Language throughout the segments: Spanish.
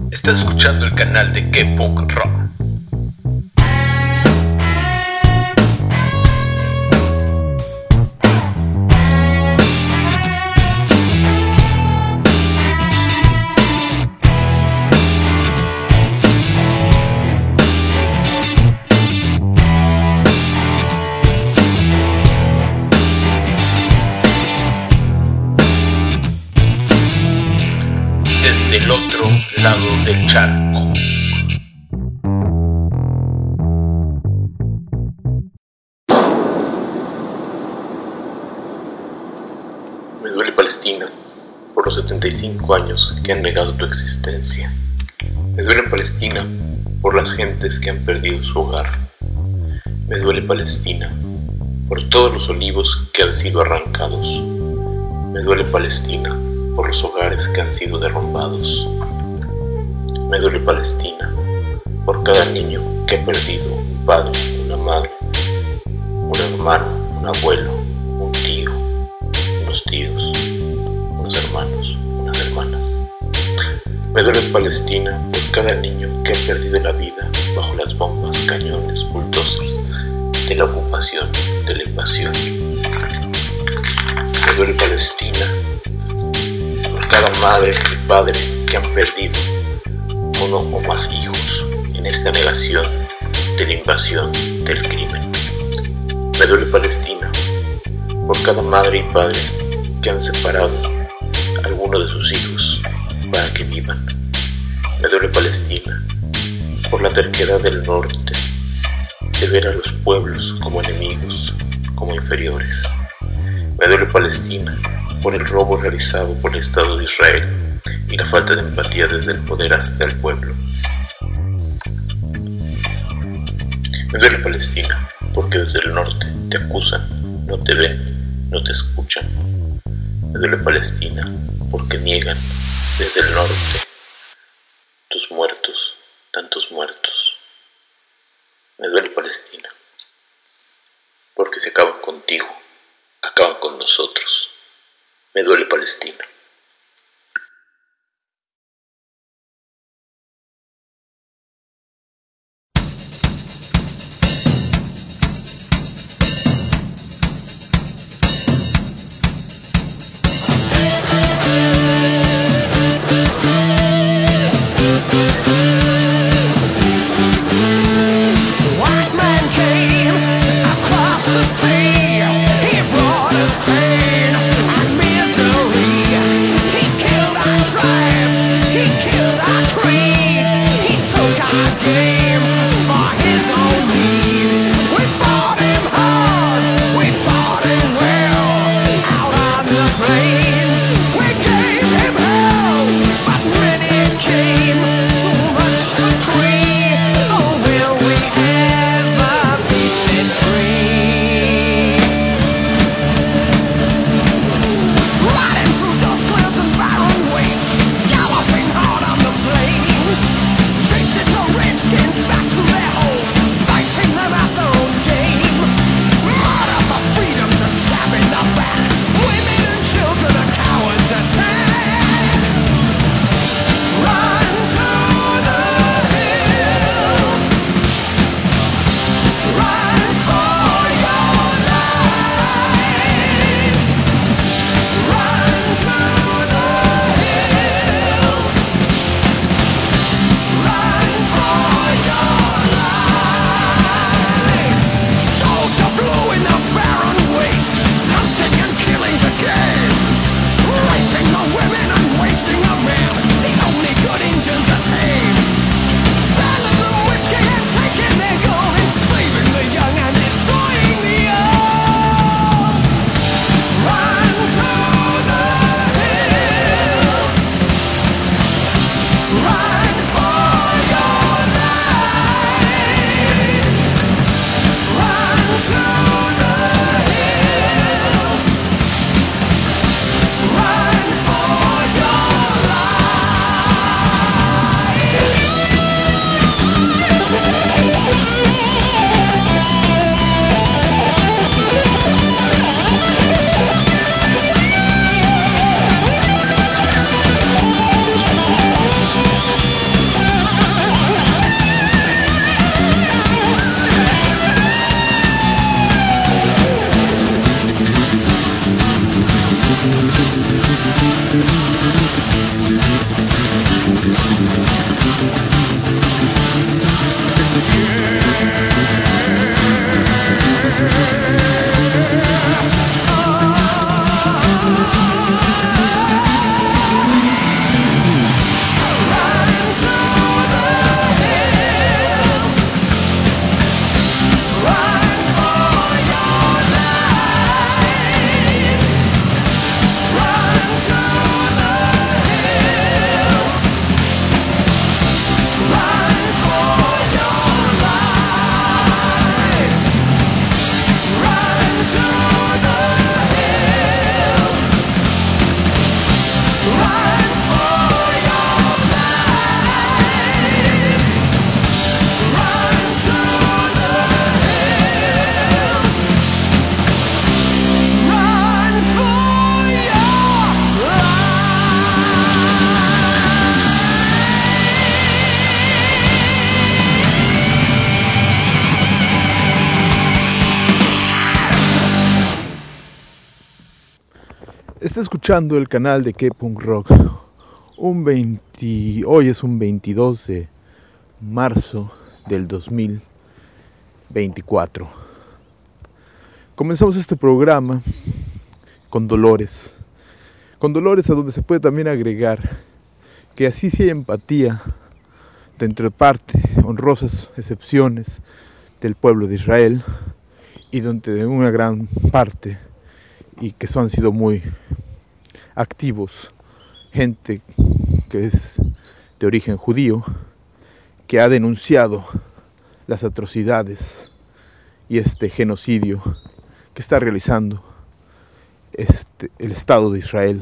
Estás escuchando el canal de K-Punk Rock. Desde el otro lado del charco. Me duele Palestina por los 75 años que han negado tu existencia. Me duele Palestina por las gentes que han perdido su hogar. Me duele Palestina por todos los olivos que han sido arrancados. Me duele Palestina por los hogares que han sido derrumbados. Me duele Palestina por cada niño que ha perdido un padre, una madre, un hermano, un abuelo, un tío, unos tíos, unos hermanos, unas hermanas. Me duele Palestina por cada niño que ha perdido la vida bajo las bombas, cañones, bulldozers de la ocupación, de la invasión. Me duele Palestina por cada madre y padre que han perdido uno o más hijos en esta negación de la invasión del crimen. Me duele Palestina por cada madre y padre que han separado a alguno de sus hijos para que vivan. Me duele Palestina por la terquedad del norte de ver a los pueblos como enemigos, como inferiores. Me duele Palestina por el robo realizado por el Estado de Israel y la falta de empatía desde el poder hasta el pueblo. Me duele Palestina porque desde el norte te acusan, no te ven, no te escuchan. Me duele Palestina porque niegan desde el norte tus muertos, tantos muertos. Me duele Palestina porque se acaban contigo, acaban con nosotros. Me duele Palestina. White man came across the sea. He brought us pain and misery. Está escuchando el canal de K-Punk Rock. Hoy es un 22 de marzo del 2024. Comenzamos este programa con dolores. Con dolores a donde se puede también agregar que así sí hay empatía dentro de parte, honrosas excepciones del pueblo de Israel, y donde de una gran parte, y que han sido muy activos, gente que es de origen judío, que ha denunciado las atrocidades y este genocidio que está realizando el Estado de Israel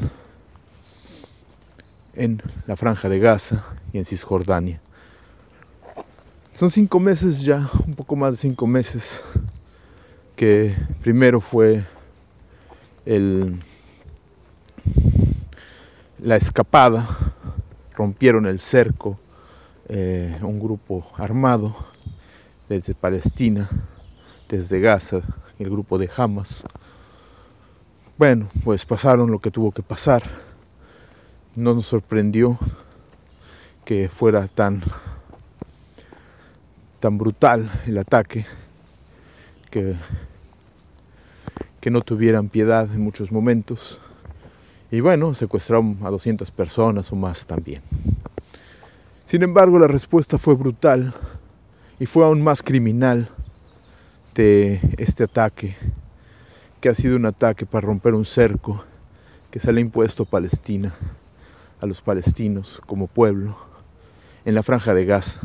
en la Franja de Gaza y en Cisjordania. Son 5 meses ya, un poco más de 5 meses, que primero fue la escapada, rompieron el cerco, un grupo armado desde Palestina, desde Gaza, el grupo de Hamas. Bueno, pues pasaron lo que tuvo que pasar. No nos sorprendió que fuera tan brutal el ataque, que no tuvieran piedad en muchos momentos. Y bueno, secuestraron a 200 personas o más también. Sin embargo, la respuesta fue brutal y fue aún más criminal de este ataque, que ha sido un ataque para romper un cerco que se le ha impuesto a Palestina, a los palestinos como pueblo, en la Franja de Gaza,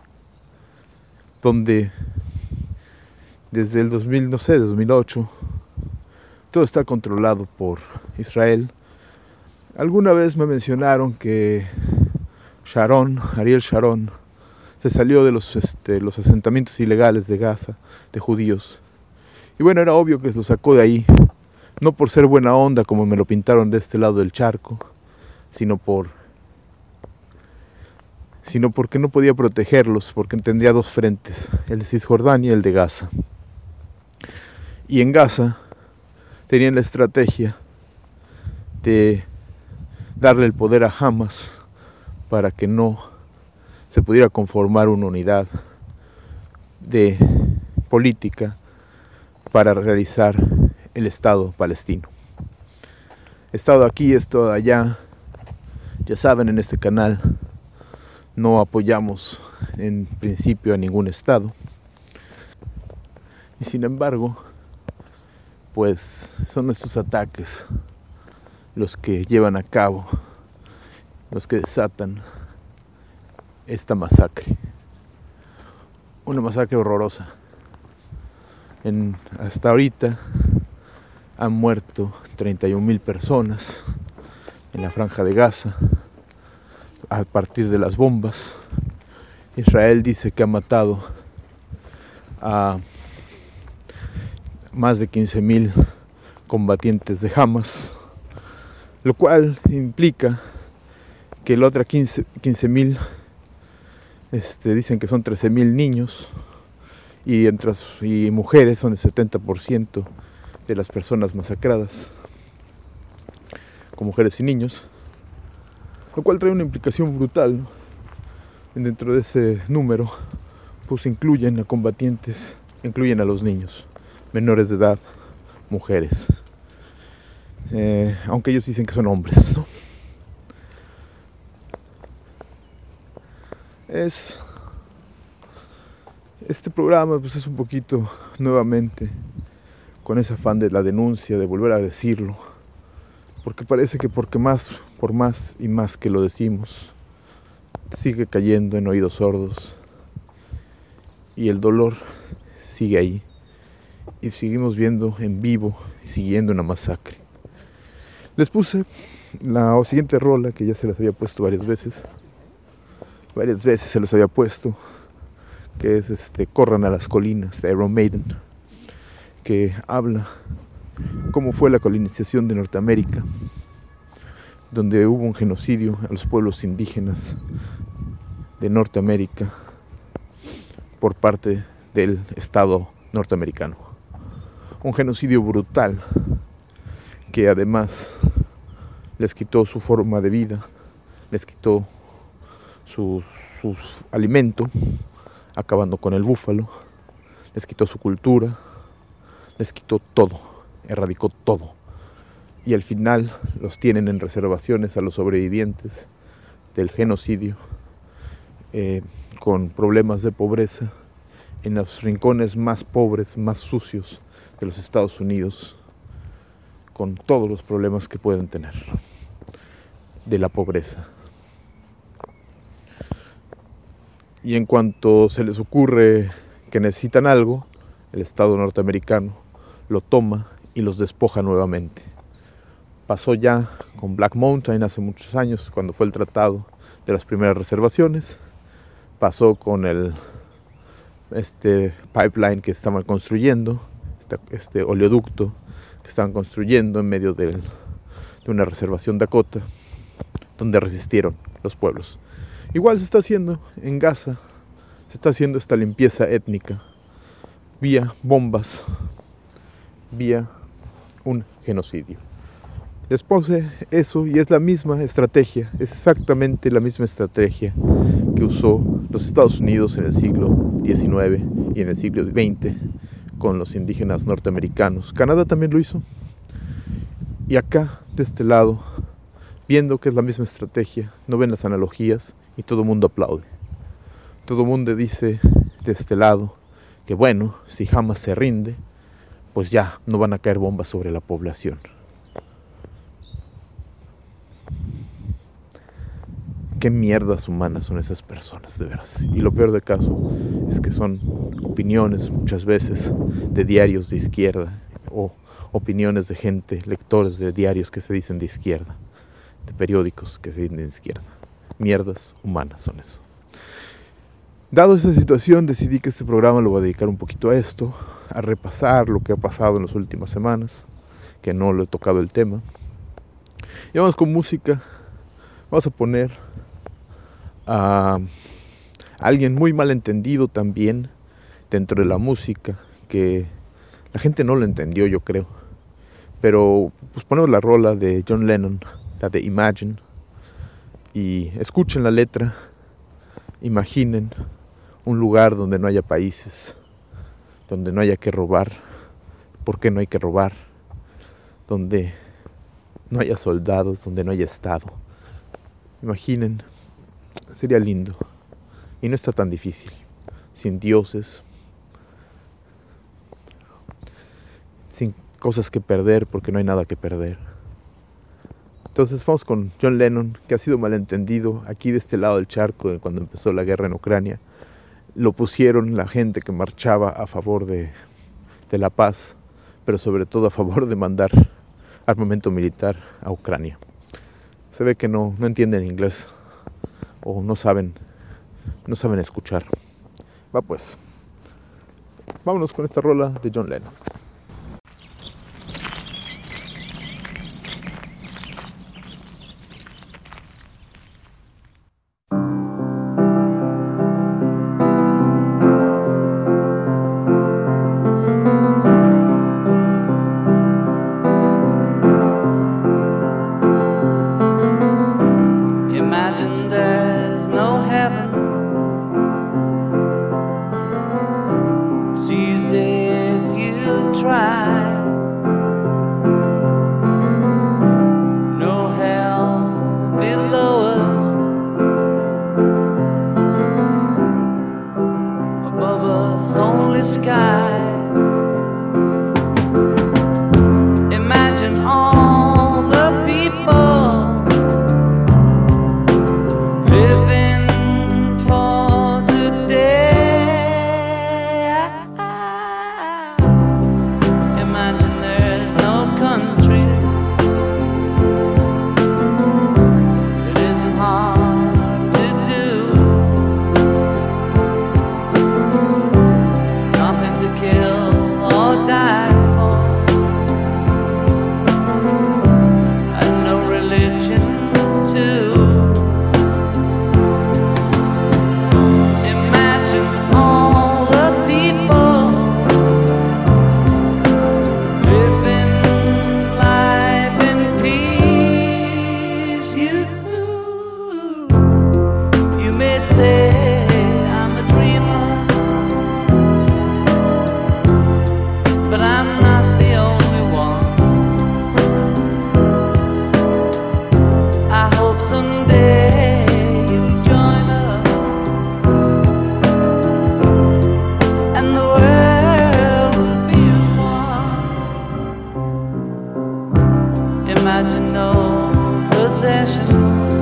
donde desde el 2008 todo está controlado por Israel. Alguna vez me mencionaron que Ariel Sharon, se salió de los asentamientos ilegales de Gaza, de judíos. Y bueno, era obvio que lo sacó de ahí, no por ser buena onda como me lo pintaron de este lado del charco, sino porque no podía protegerlos, porque tendría 2 frentes, el de Cisjordania y el de Gaza. Y en Gaza tenían la estrategia de darle el poder a Hamas para que no se pudiera conformar una unidad de política para realizar el Estado palestino. Estado aquí, estado allá. Ya saben, en este canal no apoyamos en principio a ningún Estado. Y sin embargo, pues son estos ataques los que llevan a cabo, los que desatan esta masacre. Una masacre horrorosa. Hasta ahorita han muerto 31,000 personas en la Franja de Gaza a partir de las bombas. Israel dice que ha matado a más de 15,000 combatientes de Hamas, lo cual implica que la otra 15,000 dicen que son 13,000 niños y mujeres, son el 70% de las personas masacradas, con mujeres y niños, lo cual trae una implicación brutal, ¿no? Dentro de ese número pues incluyen a combatientes, incluyen a los niños menores de edad, mujeres, aunque ellos dicen que son hombres, ¿no? Este programa pues es un poquito nuevamente con ese afán de la denuncia, de volver a decirlo, porque parece que por más y más que lo decimos, sigue cayendo en oídos sordos y el dolor sigue ahí y seguimos viendo en vivo y siguiendo una masacre. Les puse la siguiente rola que ya se las había puesto varias veces se los había puesto, que es Corran a las colinas, de Iron Maiden, que habla cómo fue la colonización de Norteamérica, donde hubo un genocidio a los pueblos indígenas de Norteamérica por parte del Estado norteamericano. Un genocidio brutal que además les quitó su forma de vida, les quitó su alimento, acabando con el búfalo, les quitó su cultura, les quitó todo, erradicó todo. Y al final los tienen en reservaciones a los sobrevivientes del genocidio, con problemas de pobreza, en los rincones más pobres, más sucios de los Estados Unidos, con todos los problemas que pueden tener de la pobreza. Y en cuanto se les ocurre que necesitan algo, el Estado norteamericano lo toma y los despoja nuevamente. Pasó ya con Black Mountain hace muchos años, cuando fue el tratado de las primeras reservaciones. Pasó con el pipeline que estaban construyendo, este oleoducto que estaban construyendo en medio de una reservación Dakota, donde resistieron los pueblos. Igual se está haciendo en Gaza, se está haciendo esta limpieza étnica vía bombas, vía un genocidio. Después eso, y es la misma estrategia, es exactamente la misma estrategia que usó los Estados Unidos en el siglo XIX y en el siglo XX con los indígenas norteamericanos. Canadá también lo hizo. Y acá, de este lado, viendo que es la misma estrategia, no ven las analogías y todo el mundo aplaude. Todo el mundo dice de este lado que bueno, si Hamas se rinde, pues ya no van a caer bombas sobre la población. Qué mierdas humanas son esas personas, de veras. Y lo peor del caso es que son opiniones muchas veces de diarios de izquierda o opiniones de gente, lectores de diarios que se dicen de izquierda, de periódicos que se dicen de izquierda. Mierdas humanas son eso. Dado esa situación, decidí que este programa lo voy a dedicar un poquito a esto, a repasar lo que ha pasado en las últimas semanas, que no lo he tocado el tema. Y vamos con música. Vamos a poner a alguien muy mal entendido también dentro de la música, que la gente no lo entendió, yo creo. Pero pues ponemos la rola de John Lennon, la de Imagine, y escuchen la letra. Imaginen un lugar donde no haya países, donde no haya que robar. ¿Por qué no hay que robar? Donde no haya soldados, donde no haya Estado. Imaginen, sería lindo. Y no está tan difícil. Sin dioses, sin cosas que perder, porque no hay nada que perder. Entonces vamos con John Lennon, que ha sido malentendido aquí de este lado del charco, cuando empezó la guerra en Ucrania. Lo pusieron la gente que marchaba a favor de la paz, pero sobre todo a favor de mandar armamento militar a Ucrania. Se ve que no entienden inglés o no saben escuchar. Va pues, vámonos con esta rola de John Lennon. Sees if you imagine no possessions.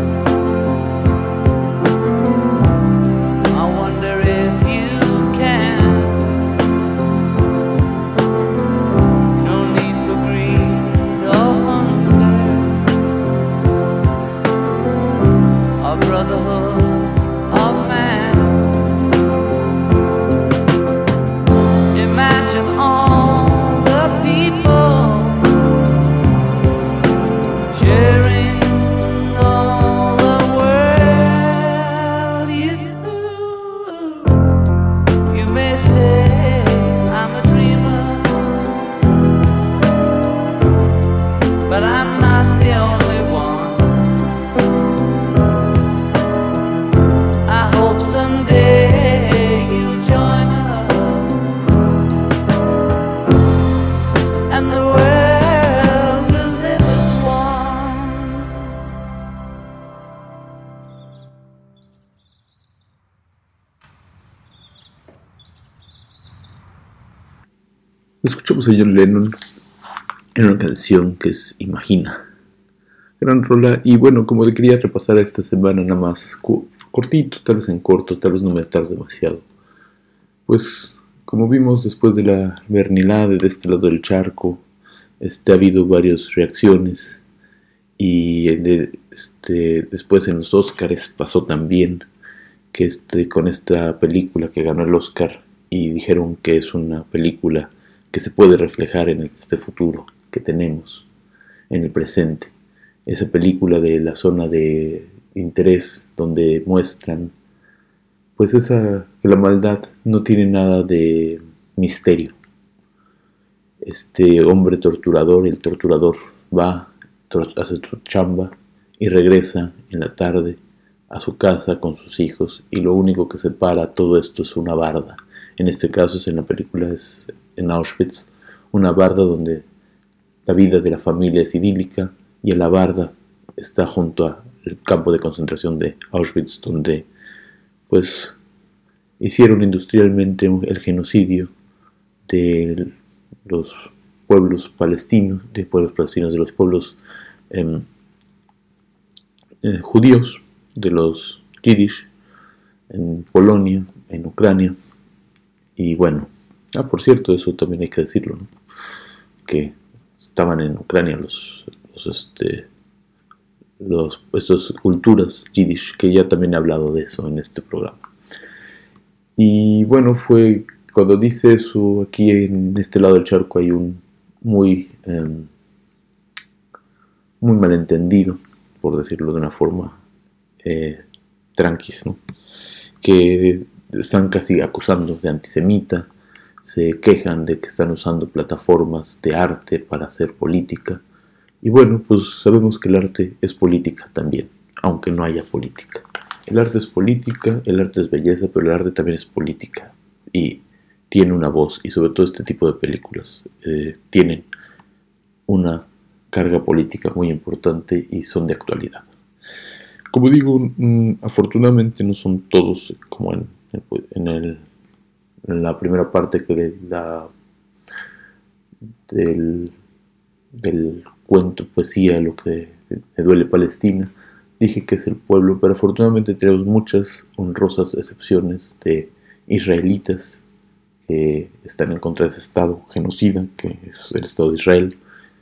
I wonder if you can. No need for greed or hunger, or brotherhood of man. Imagine all the people sharing all the world. You may say I'm a dreamer, but I'm not the only one. I hope someday you'll join us, and the world will live as one. Escuchamos a John Lennon en una canción que es Imagina. Gran rola. Y bueno, como le quería repasar esta semana nada más cortito, tal vez en corto, tal vez no me tarde demasiado. Pues como vimos después de la Vernilade de este lado del charco, ha habido varias reacciones. Y después en los Óscares pasó también que con esta película que ganó el Óscar, y dijeron que es una película que se puede reflejar en este futuro que tenemos, en el presente. Esa película de la zona de interés, donde muestran pues que la maldad no tiene nada de misterio. Este hombre torturador, el torturador va, hace su chamba y regresa en la tarde a su casa con sus hijos, y lo único que separa todo esto es una barda. En este caso, en la película, es en Auschwitz, una barda donde la vida de la familia es idílica, y la barda está junto al campo de concentración de Auschwitz, donde pues hicieron industrialmente el genocidio de los pueblos palestinos, de los pueblos judíos, de los Yiddish, en Polonia, en Ucrania. Y bueno, por cierto, eso también hay que decirlo, ¿no? Que estaban en Ucrania estas culturas Yiddish, que ya también he hablado de eso en este programa. Y bueno, fue cuando dice eso, aquí en este lado del charco hay un muy malentendido, por decirlo de una forma tranquis, ¿no? Que están casi acusando de antisemita, se quejan de que están usando plataformas de arte para hacer política. Y bueno, pues sabemos que el arte es política también, aunque no haya política. El arte es política, el arte es belleza, pero el arte también es política y tiene una voz, y sobre todo este tipo de películas tienen una carga política muy importante y son de actualidad. Como digo, afortunadamente no son todos como en la primera parte del cuento, poesía, lo que me duele Palestina. Dije que es el pueblo, pero afortunadamente tenemos muchas honrosas excepciones de israelitas que están en contra de ese Estado genocida, que es el Estado de Israel.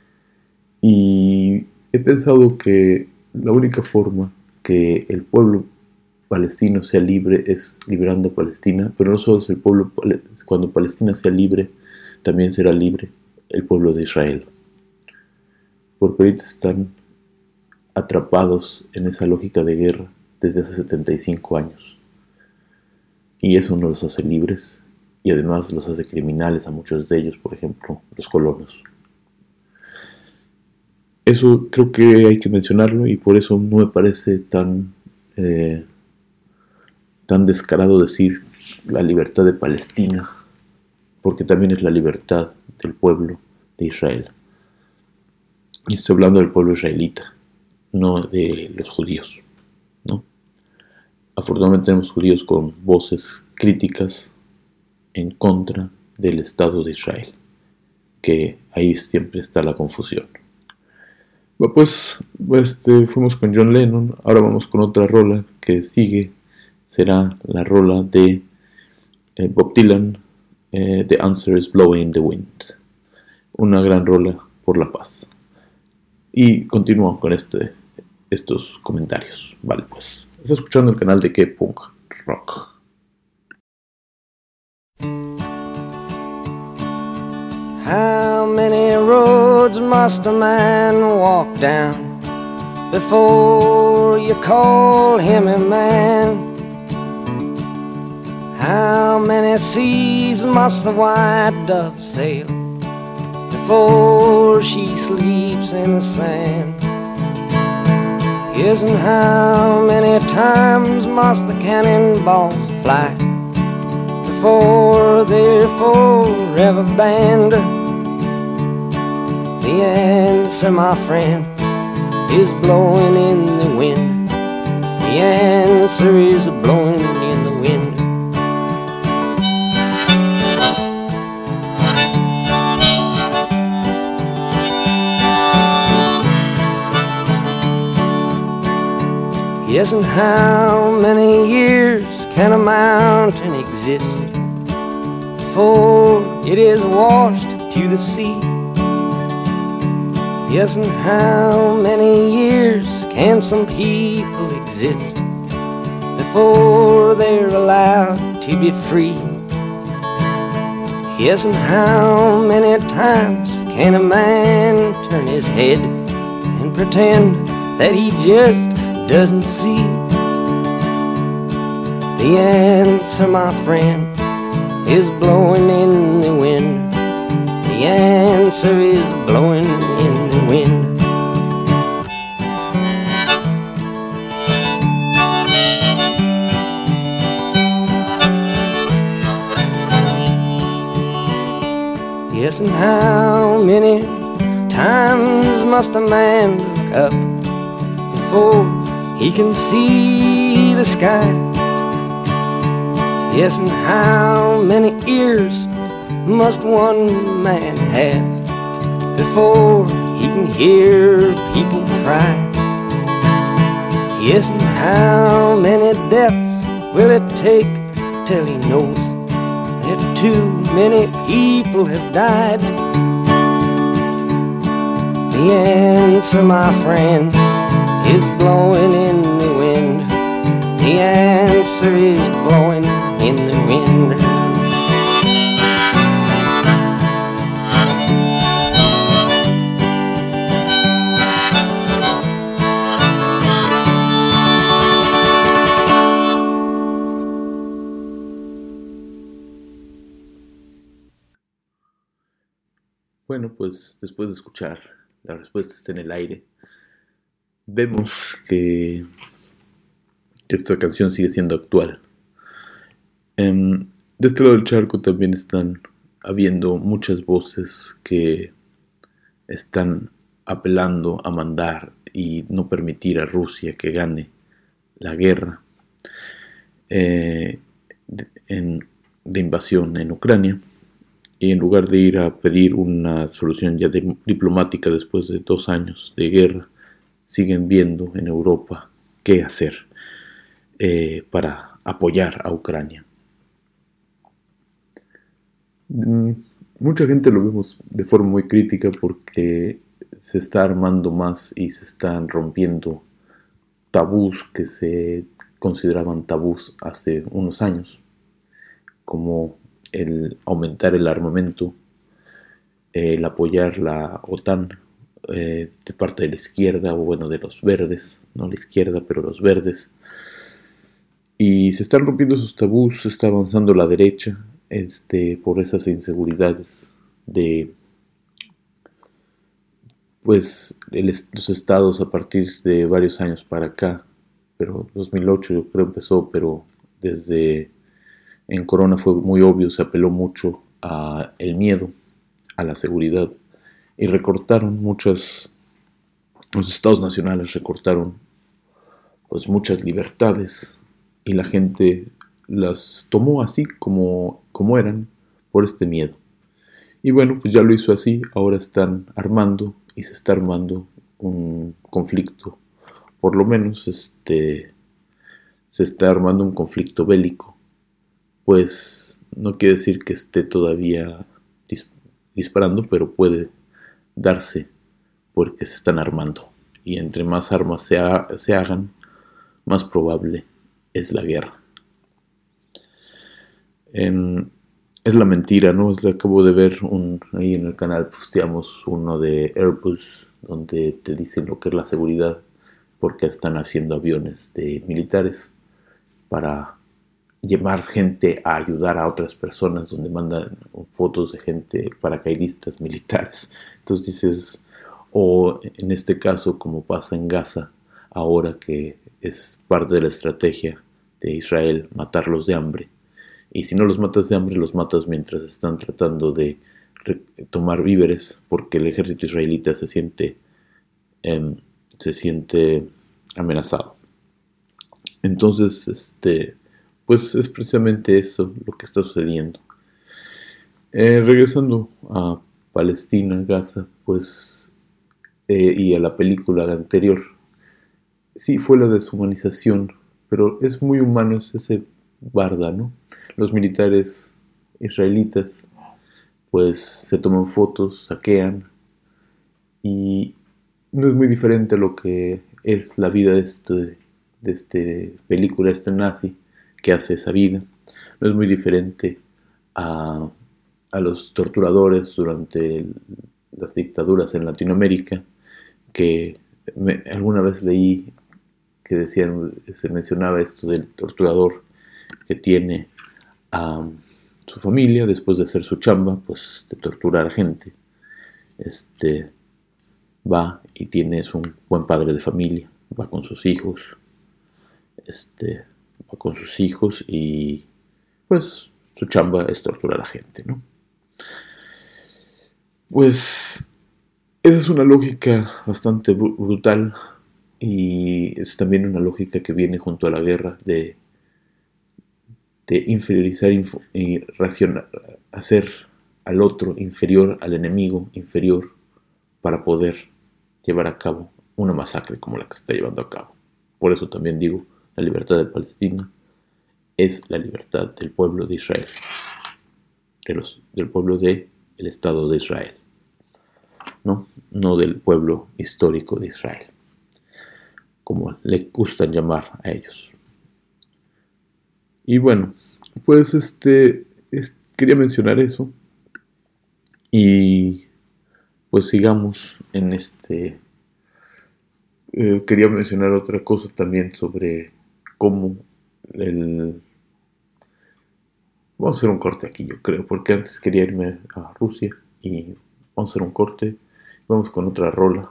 Y he pensado que la única forma que el pueblo palestino sea libre es liberando a Palestina, pero no solo es el pueblo, cuando Palestina sea libre, también será libre el pueblo de Israel. Porque ahorita están atrapados en esa lógica de guerra desde hace 75 años. Y eso no los hace libres, y además los hace criminales a muchos de ellos, por ejemplo, los colonos. Eso creo que hay que mencionarlo, y por eso no me parece tan descarado decir la libertad de Palestina, porque también es la libertad del pueblo de Israel. Y estoy hablando del pueblo israelita, no de los judíos, ¿no? Afortunadamente tenemos judíos con voces críticas en contra del Estado de Israel, que ahí siempre está la confusión. Pues fuimos con John Lennon, ahora vamos con otra rola que sigue, será la rola de Bob Dylan, The Answer is Blowing in the Wind, una gran rola por la paz. Y continúo con estos comentarios. Vale, pues, estás escuchando el canal de K-Punk Rock. How many roads must a man walk down before you call him a man? How many seas must the white dove sail before she sleeps in the sand? Yes, and how many times must the cannonballs fly before they're forever banned? The answer, my friend, is blowing in the wind. The answer is blowing in the wind. Yes, and how many years can a mountain exist before it is washed to the sea? Yes, and how many years can some people exist before they're allowed to be free? Yes, and how many times can a man turn his head and pretend that he just doesn't see? The answer, my friend, is blowing in the wind. The answer is blowing in the wind. Yes, and how many times must a man look up before he can see the sky? Yes, and how many ears must one man have before he can hear people cry? Yes, and how many deaths will it take till he knows that too many people have died? The answer, my friend, is blowing in the wind. The answer is blowing in the wind. Bueno, pues después de escuchar la respuesta está en el aire, vemos que esta canción sigue siendo actual. De este lado del charco también están habiendo muchas voces que están apelando a mandar y no permitir a Rusia que gane la guerra de invasión en Ucrania, y en lugar de ir a pedir una solución ya diplomática después de 2 años de guerra, siguen viendo en Europa qué hacer para apoyar a Ucrania. Mucha gente lo vemos de forma muy crítica porque se está armando más y se están rompiendo tabús que se consideraban tabús hace unos años, como el aumentar el armamento, el apoyar la OTAN de parte de la izquierda, o bueno, de los verdes, no la izquierda, pero los verdes. Y se están rompiendo esos tabús, se está avanzando la derecha por esas inseguridades de los estados a partir de varios años para acá, pero 2008 yo creo empezó, pero desde en Corona fue muy obvio, se apeló mucho a el miedo, a la seguridad, y recortaron los estados nacionales recortaron pues muchas libertades, y la gente las tomó así como eran, por este miedo. Y bueno, pues ya lo hizo así, ahora están armando, y se está armando un conflicto, por lo menos se está armando un conflicto bélico, pues no quiere decir que esté todavía disparando, pero puede darse porque se están armando, y entre más armas se hagan, más probable es la guerra. Es la mentira, ¿no? Acabo de ver ahí en el canal posteamos uno de Airbus donde te dicen lo que es la seguridad, porque están haciendo aviones de militares para llevar gente a ayudar a otras personas, donde mandan fotos de gente, paracaidistas militares. Entonces dices, o en este caso como pasa en Gaza ahora, que es parte de la estrategia de Israel matarlos de hambre, y si no los matas de hambre, los matas mientras están tratando de tomar víveres, porque el ejército israelita se siente amenazado. Entonces, pues es precisamente eso lo que está sucediendo. Regresando a Palestina, Gaza, pues, y a la película anterior, sí fue la deshumanización, pero es muy humano, es ese barda, ¿no? Los militares israelitas pues se toman fotos, saquean, y no es muy diferente a lo que es la vida de este película, nazi que hace esa vida. No es muy diferente a los torturadores durante las dictaduras en Latinoamérica, que alguna vez leí que se mencionaba esto del torturador que tiene a su familia después de hacer su chamba, pues de torturar a gente. Va y es un buen padre de familia, va con sus hijos, y pues su chamba es torturar a gente, ¿no? Pues esa es una lógica bastante brutal, y es también una lógica que viene junto a la guerra de inferiorizar y hacer al otro inferior, al enemigo inferior, para poder llevar a cabo una masacre como la que se está llevando a cabo. Por eso también digo, la libertad de Palestina es la libertad del pueblo de Israel, del pueblo del Estado de Israel, no del pueblo histórico de Israel, como le gustan llamar a ellos. Y bueno, pues quería mencionar eso, y pues sigamos en quería mencionar otra cosa también sobre cómo vamos a hacer un corte aquí, yo creo, porque antes quería irme a Rusia, y vamos a hacer un corte. Vamos con otra rola.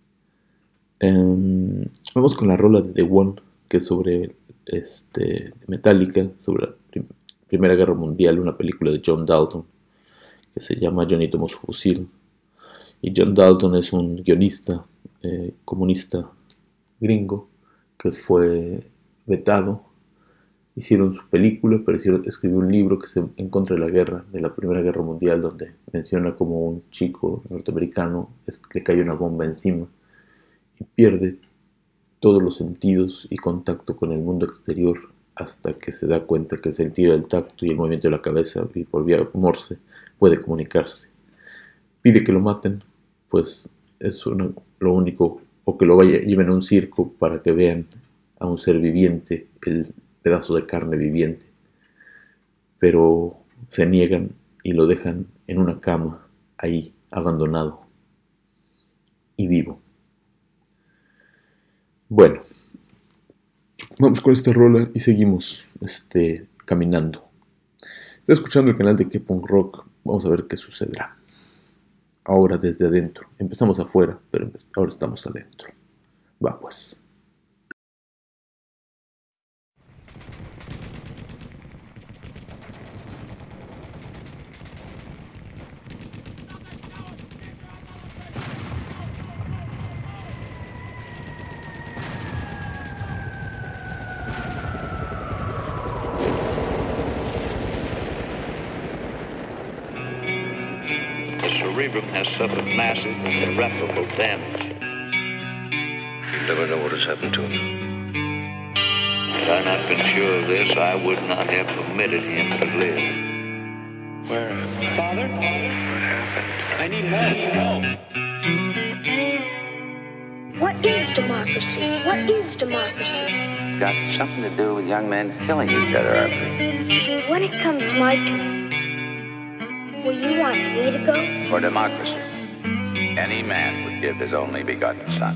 Vamos con la rola de The One, que es sobre Metallica, sobre la Primera Guerra Mundial, una película de John Dalton que se llama Johnny tomó su fusil. Y John Dalton es un guionista comunista gringo que fue vetado. Hicieron su película, pero escribió un libro en contra de la guerra, de la Primera Guerra Mundial, donde menciona como un chico norteamericano le cayó una bomba encima y pierde todos los sentidos y contacto con el mundo exterior, hasta que se da cuenta que el sentido del tacto y el movimiento de la cabeza y por vía Morse puede comunicarse. Pide que lo maten, pues es lo único, o que lo lleven a un circo para que vean a un ser viviente, el pedazo de carne viviente, pero se niegan y lo dejan en una cama ahí, abandonado y vivo. Bueno, vamos con esta rola y seguimos caminando. Está escuchando el canal de K-Punk Rock. Vamos a ver qué sucederá. Ahora desde adentro. Empezamos afuera, pero ahora estamos adentro. Va pues. The cerebrum has suffered massive and irreparable damage. You never know what has happened to him. Had I not been sure of this, I would not have permitted him to live. Where am I? Father? What happened? I need help. What is democracy? What is democracy? Got something to do with young men killing each other, I believe. When it comes my turn, will you want me to go? For democracy, any man would give his only begotten son.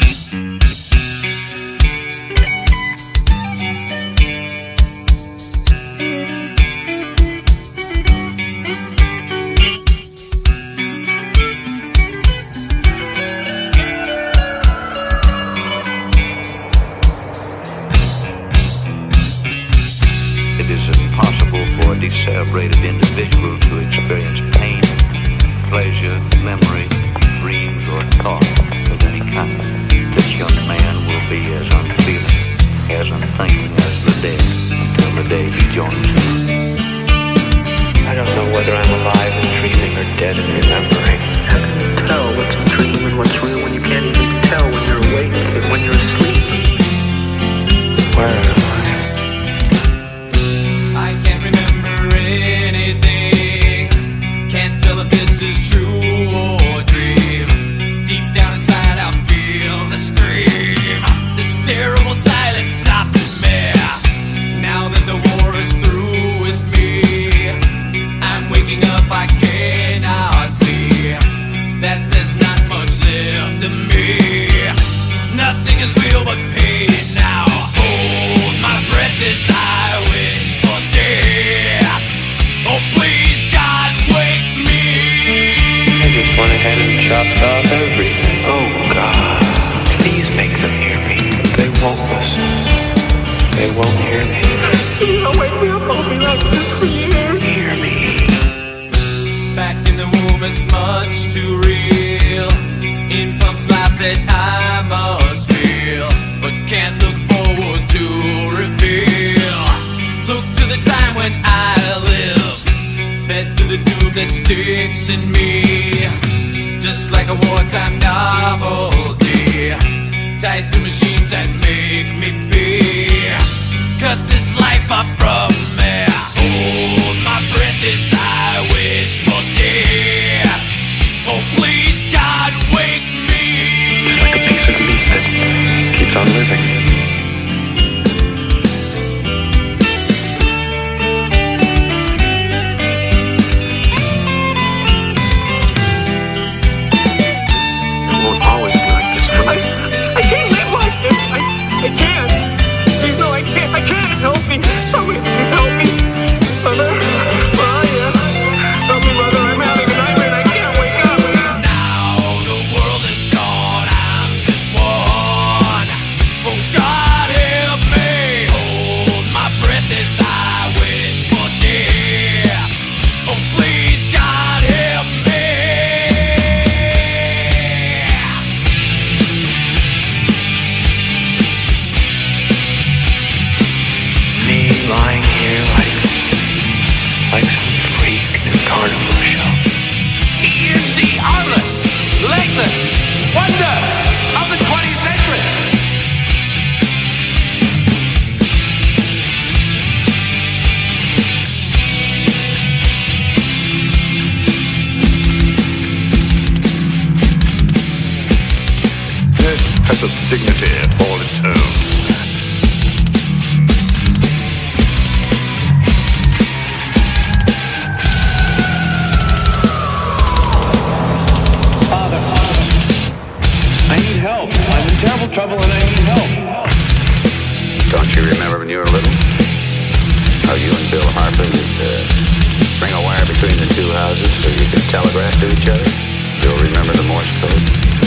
It is impossible for a decerebrated individual to experience pain, pleasure, memory, dreams, or thought of any kind. This young man will be as unfeeling, as unthinking as the dead until the day he joins them. I don't know whether I'm alive and dreaming or dead and remembering. How can you tell what's a dream and what's real when you can't even tell when you're awake and when you're asleep? Where am I? I can't remember anything. Can't tell if this is true or dream. Deep down inside I feel the scream. This terrible silence stops me. Now that the war is through with me, I'm waking up, I cannot see that there's not much left of me. Nothing is real but pain now. Hold my breath as I wish for death. Oh please God, wake me. I just went ahead and chopped off everything. Oh God, please make them hear me. They won't listen. They won't hear me. Please wake me up, I'll be like this for years. Hear me. Back in the womb, it's much too real. In pumps life that I must feel, but can't look forward to reveal. Look to the time when I live, fed to the tube that sticks in me, just like a wartime novelty, tied to machines that make me be. Cut this life off from me. Hold my breath as I wish for death. Oh please God, wake me. It's like a piece of meat that keeps on living. It won't always be like this for me. I can't live like this. I can't. Please, no, I can't. I can't. Help me. Somebody please help me. Mother. Oh, yeah. Help me, Mother. I'm having a nightmare and I can't wake up. Now the world is gone, I'm just one. Oh God, help me. Hold my breath as I wish for death. Oh please God, help me. Me lying here like some freak in a carnival show. He is the armless, legless wonder of the 20th century. This has a dignity all its own. I need help. I'm in terrible trouble and I need help. Don't you remember when you were little? How you and Bill Harper would bring a wire between the two houses so you could telegraph to each other? You'll remember the Morse code?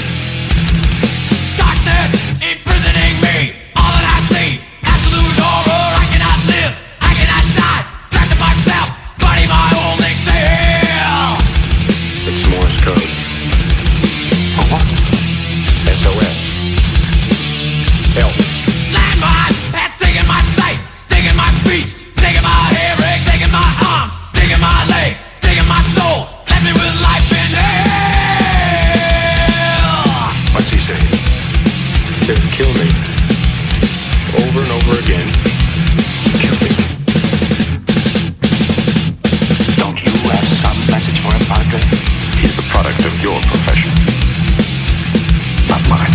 Darkness imprisoning me. All that I see, absolute horror. I cannot live, I cannot die. Trapped in myself, body my only exhale. It's Morse code. What? SOS. Help. Landmine has taken my sight, taken my speech, taken my hearing, taken my arms, taken my legs, taken my soul, left me with life in hell. What's he saying? says kill me. Over and over again. Kill me. Don't you have some message for him, Padre? He's the product of your profession. Not mine.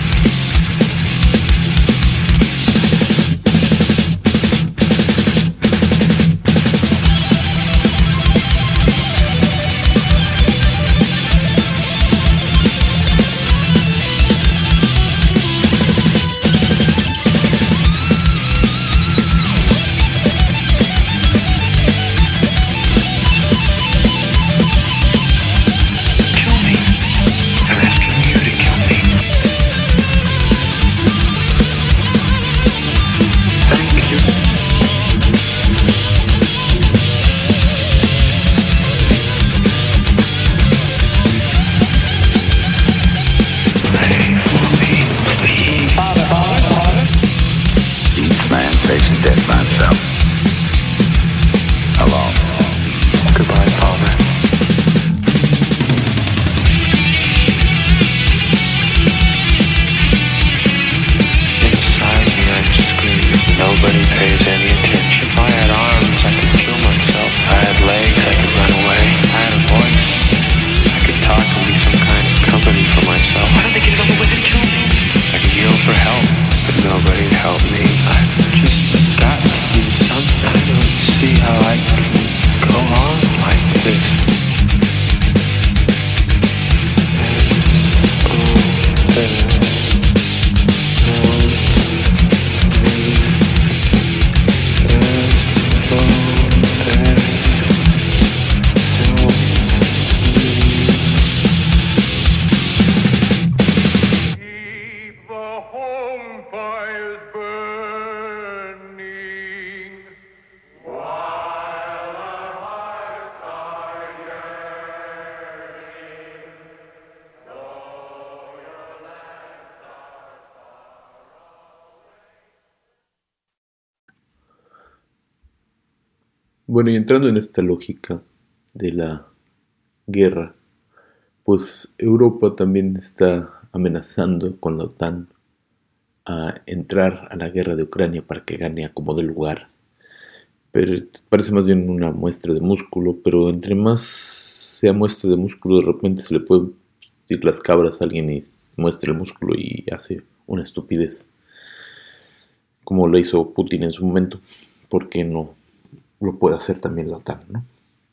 Bueno, y entrando en esta lógica de la guerra, pues Europa también está amenazando con la OTAN a entrar a la guerra de Ucrania para que gane a como de lugar. Pero parece más bien una muestra de músculo, pero entre más sea muestra de músculo, de repente se le puede ir las cabras a alguien y muestra el músculo y hace una estupidez, como lo hizo Putin en su momento. ¿Por qué no lo puede hacer también la OTAN, ¿no?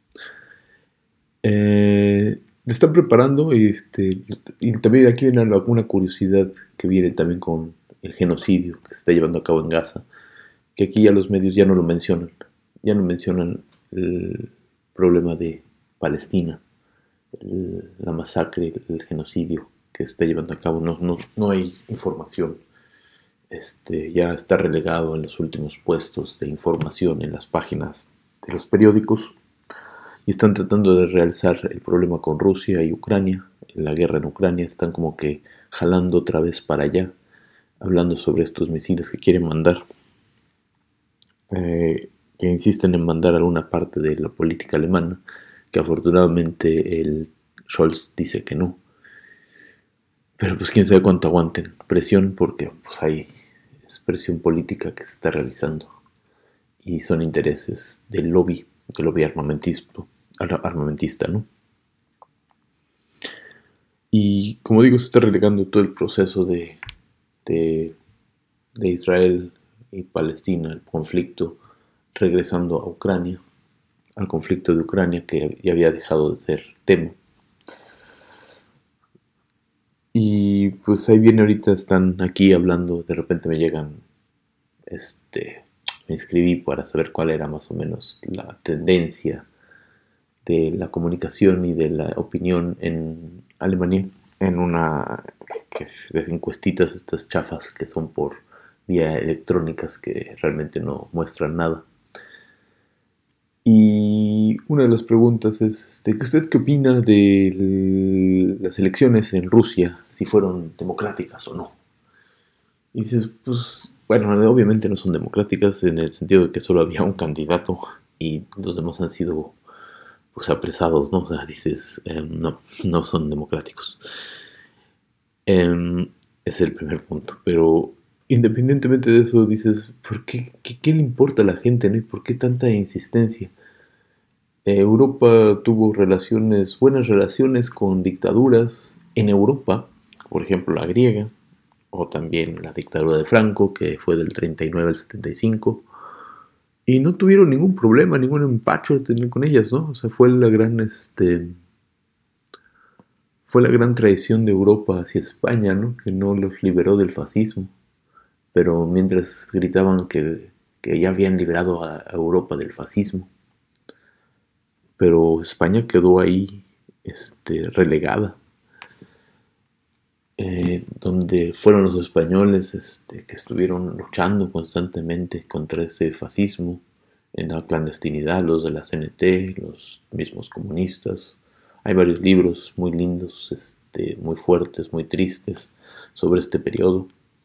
Le están preparando y también aquí viene alguna curiosidad que viene también con el genocidio que se está llevando a cabo en Gaza, que aquí ya los medios ya no lo mencionan, ya no mencionan el problema de Palestina, la masacre, el genocidio que se está llevando a cabo. No hay información. Ya está relegado en los últimos puestos de información en las páginas de los periódicos y están tratando de realzar el problema con Rusia y Ucrania, la guerra en Ucrania. Están como que jalando otra vez para allá, hablando sobre estos misiles que quieren mandar, que insisten en mandar a alguna parte de la política alemana, que afortunadamente el Scholz dice que no, pero pues quién sabe cuánto aguanten presión, porque pues hay presión política que se está realizando y son intereses del lobby armamentista, ¿no? Y como digo, se está relegando todo el proceso de Israel y Palestina, el conflicto, regresando a Ucrania, al conflicto de Ucrania que ya había dejado de ser tema. Y pues ahí viene ahorita, están aquí hablando, de repente me llegan, me inscribí para saber cuál era más o menos la tendencia de la comunicación y de la opinión en Alemania, en una de encuestitas estas chafas que son por vía electrónicas que realmente no muestran nada. Y una de las preguntas es, ¿usted qué opina de las elecciones en Rusia, si fueron democráticas o no? Y dices, pues, bueno, obviamente no son democráticas en el sentido de que solo había un candidato y los demás han sido, pues, apresados, ¿no? O sea, dices, no son democráticos. es el primer punto. Pero independientemente de eso, dices, ¿por qué le importa a la gente, ¿no? ¿Por qué tanta insistencia? Europa tuvo buenas relaciones con dictaduras en Europa, por ejemplo la griega, o también la dictadura de Franco, que fue del 39 al 75, y no tuvieron ningún problema, ningún empacho con ellas, ¿no? O sea, fue la gran traición de Europa hacia España, ¿no? Que no los liberó del fascismo, pero mientras gritaban que ya habían liberado a Europa del fascismo. Pero España quedó ahí relegada, donde fueron los españoles que estuvieron luchando constantemente contra ese fascismo en la clandestinidad, los de la CNT, los mismos comunistas. Hay varios libros muy lindos, muy fuertes, muy tristes sobre este periodo.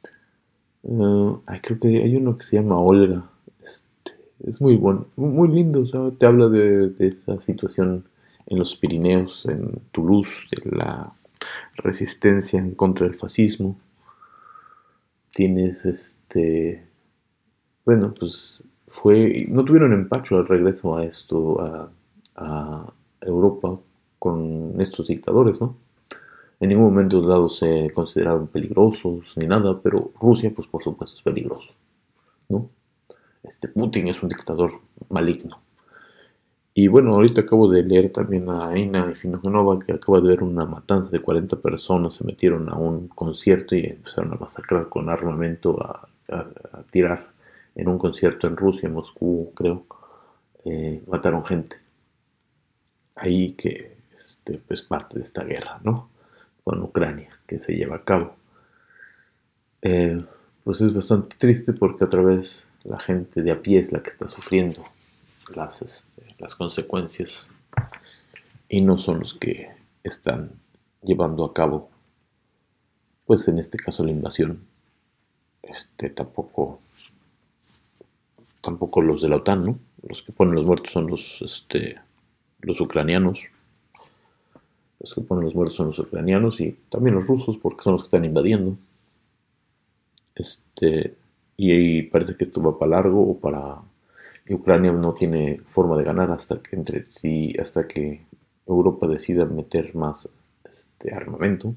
Creo que hay uno que se llama Olga. Es muy bueno, muy lindo, o sea, te habla de esa situación en los Pirineos, en Toulouse, de la resistencia en contra del fascismo. Tienes bueno, pues no tuvieron empacho al regreso a Europa con estos dictadores, ¿no? En ningún momento dado se consideraron peligrosos ni nada, pero Rusia, pues por supuesto es peligroso, ¿no? Putin es un dictador maligno. Y bueno, ahorita acabo de leer también a Aina Ifinogenova, que acaba de ver una matanza de 40 personas, se metieron a un concierto y empezaron a masacrar con armamento, a tirar en un concierto en Rusia, en Moscú, creo. Mataron gente. Ahí que es parte de esta guerra, ¿no? Con Ucrania, que se lleva a cabo. Pues es bastante triste porque otra vez la gente de a pie es la que está sufriendo las consecuencias y no son los que están llevando a cabo, pues en este caso la invasión. Tampoco los de la OTAN, ¿no? Los que ponen los muertos son los ucranianos. Los que ponen los muertos son los ucranianos y también los rusos, porque son los que están invadiendo. Y parece que esto va para largo y Ucrania no tiene forma de ganar hasta que Europa decida meter más armamento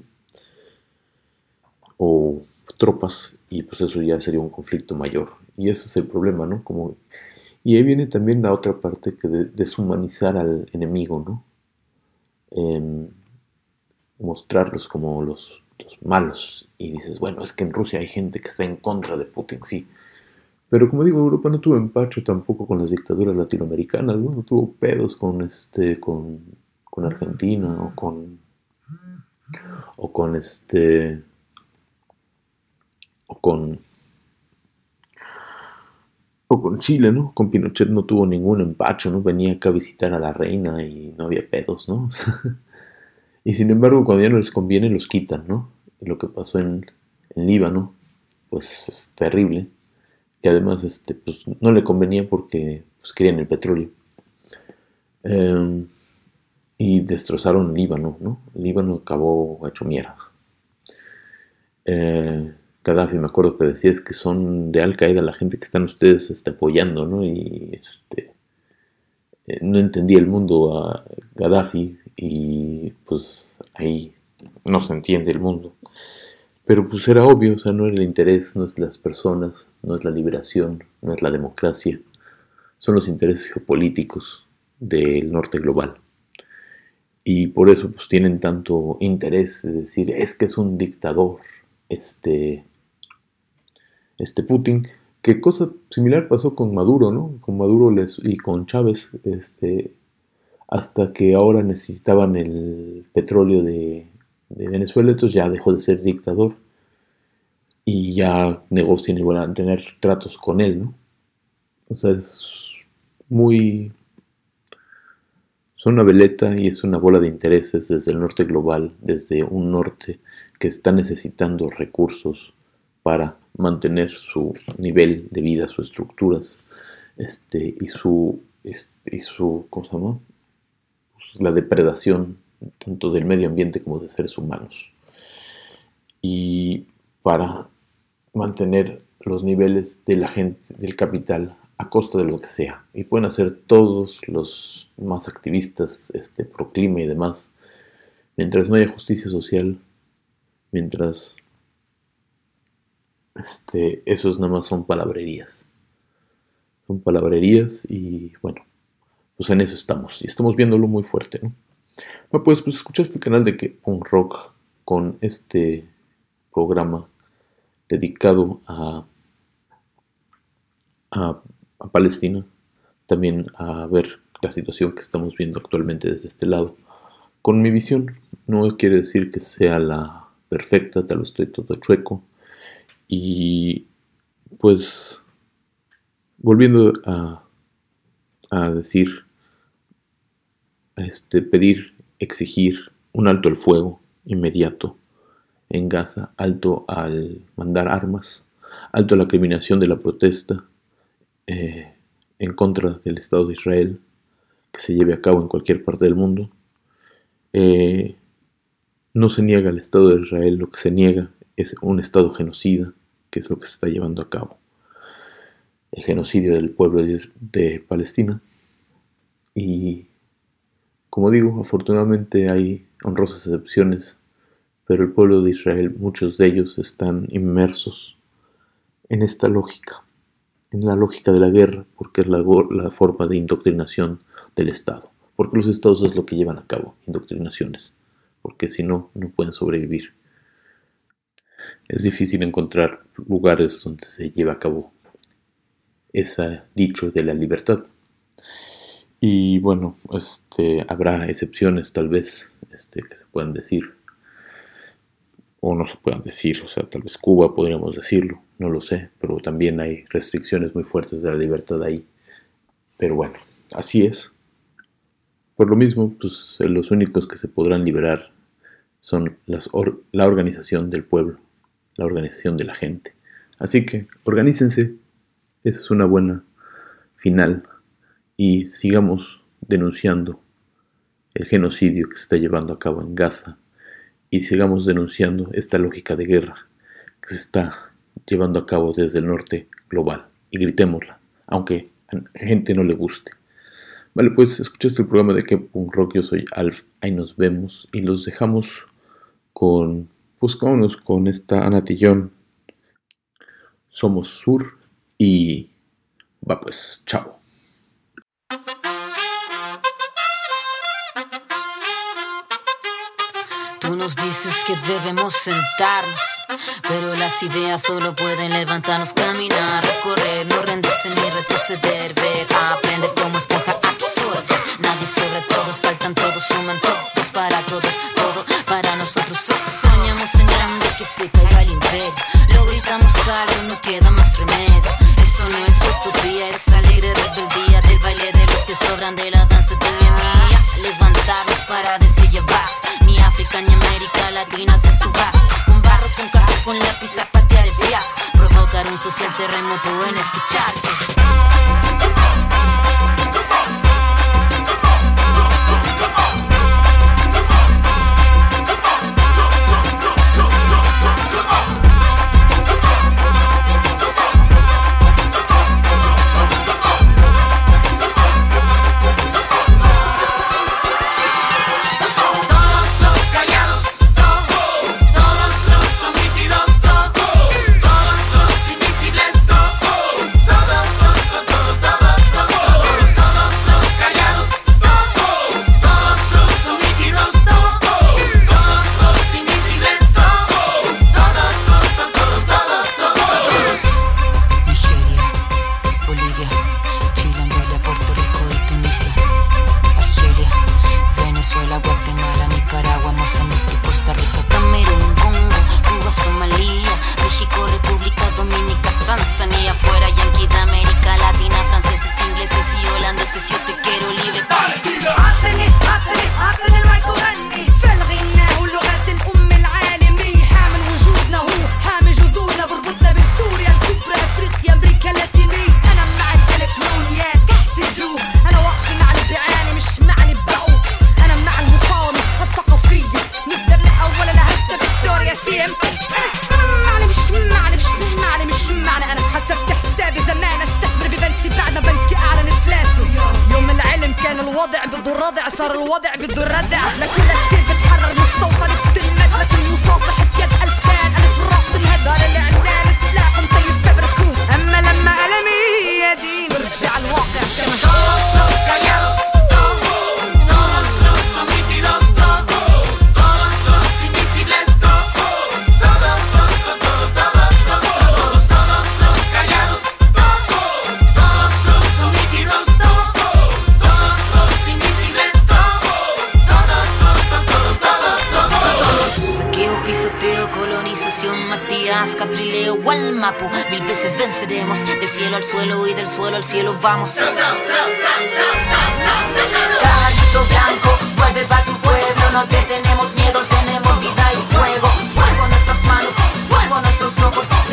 o tropas, y pues eso ya sería un conflicto mayor. Y ese es el problema, ¿no? Y ahí viene también la otra parte, que deshumanizar al enemigo, ¿no? Mostrarlos como los malos, y dices, bueno, es que en Rusia hay gente que está en contra de Putin, sí, pero como digo, Europa no tuvo empacho tampoco con las dictaduras latinoamericanas, ¿no? No tuvo pedos con Argentina o con Chile, ¿no? Con Pinochet no tuvo ningún empacho, ¿no? Venía acá a visitar a la reina y no había pedos, ¿no? Y sin embargo, cuando ya no les conviene, los quitan, ¿no? Y lo que pasó en Líbano, pues es terrible. Que además, pues no le convenía porque pues, querían el petróleo. Y destrozaron Líbano, ¿no? Líbano acabó hecho mierda. Gaddafi, me acuerdo que decía, es que son de Al Qaeda la gente que están ustedes apoyando, ¿no? Y no entendía el mundo a Gaddafi, y pues ahí no se entiende el mundo. Pero pues era obvio, o sea, no es el interés, no es las personas, no es la liberación, no es la democracia, son los intereses geopolíticos del norte global. Y por eso pues tienen tanto interés de decir, es que es un dictador, Putin, que cosa similar pasó con Maduro, ¿no? Con Maduro y con Chávez, hasta que ahora necesitaban el petróleo de Venezuela, entonces ya dejó de ser dictador y ya negocian y van a tener tratos con él, ¿no? O sea, son una veleta y es una bola de intereses desde el norte global, desde un norte que está necesitando recursos para mantener su nivel de vida, sus estructuras, y su ¿cómo se llama? La depredación tanto del medio ambiente como de seres humanos. Y para mantener los niveles de la gente, del capital, a costa de lo que sea. Y pueden hacer todos los más activistas, pro clima y demás, mientras no haya justicia social, mientras esos nada más son palabrerías. Son palabrerías y bueno, pues en eso estamos. Y estamos viéndolo muy fuerte, ¿no? Bueno, pues escuchaste el canal de Punk Rock con este programa dedicado a Palestina, también a ver la situación que estamos viendo actualmente desde este lado. Con mi visión, no quiere decir que sea la perfecta, tal vez estoy todo chueco. Y pues, volviendo a decir, pedir, exigir un alto al fuego inmediato en Gaza, alto al mandar armas, alto a la criminación de la protesta en contra del Estado de Israel, que se lleve a cabo en cualquier parte del mundo. No se niega al Estado de Israel, lo que se niega es un Estado genocida, que es lo que se está llevando a cabo. El genocidio del pueblo de Palestina. Y como digo, afortunadamente hay honrosas excepciones, pero el pueblo de Israel, muchos de ellos están inmersos en esta lógica, en la lógica de la guerra, porque es la forma de indoctrinación del Estado. Porque los estados es lo que llevan a cabo, indoctrinaciones, porque si no, no pueden sobrevivir. Es difícil encontrar lugares donde se lleve a cabo ese dicho de la libertad. Y bueno, habrá excepciones tal vez que se puedan decir o no se puedan decir, o sea, tal vez Cuba podríamos decirlo, no lo sé, pero también hay restricciones muy fuertes de la libertad ahí. Pero bueno, así es. Por lo mismo, pues los únicos que se podrán liberar son la organización del pueblo, la organización de la gente. Así que organícense, esa es una buena final, y sigamos denunciando el genocidio que se está llevando a cabo en Gaza, y sigamos denunciando esta lógica de guerra que se está llevando a cabo desde el norte global, y gritémosla, aunque a la gente no le guste. Vale, pues escuchaste el programa de Punk Rock, yo soy Alf, ahí nos vemos, y los dejamos con esta Ana Tillón, Somos Sur, y va pues, chao. Tú nos dices que debemos sentarnos, pero las ideas solo pueden levantarnos, caminar, recorrer, no rendirse ni retroceder, ver, aprender como esponja absorbe. Nadie sobre todos, faltan todos, suman todos para todos, todo para nosotros. Soñamos en grande que se caiga el imperio, lo gritamos algo, no queda más remedio. Esto no es utopía, es alegre rebeldía del baile de los que sobran de la danza tuya mía. Levantarnos para decir ya basta, ni África ni América Latina se suba. Con barro, con casco, con lápiz a patear el fiasco, provocar un social terremoto en este charco. Todos los invisibles, todos بده رادع صار الوضع بده ردع لكل كتير بتحرر مستوطن بتلمد لكن يصافح بيد ألف كان ألف راق بالهد هذا اللي عندنا سلاح مطيب فبركوب أما لما ألمي يدين برجع الواقع كما Todos los callados, todos los omitidos, todos los invisibles, todos los callados, todos los omitidos, todos los invisibles, todos. Saqueo, pisoteo, colonización, Matías, Catrileo, Gualmapu. 1000 veces venceremos, del cielo al suelo y del suelo al cielo vamos. Caballito blanco, vuelve pa' tu pueblo, no te tenemos miedo, tenemos vida y fuego. Fuego en nuestras manos, fuego en nuestros ojos.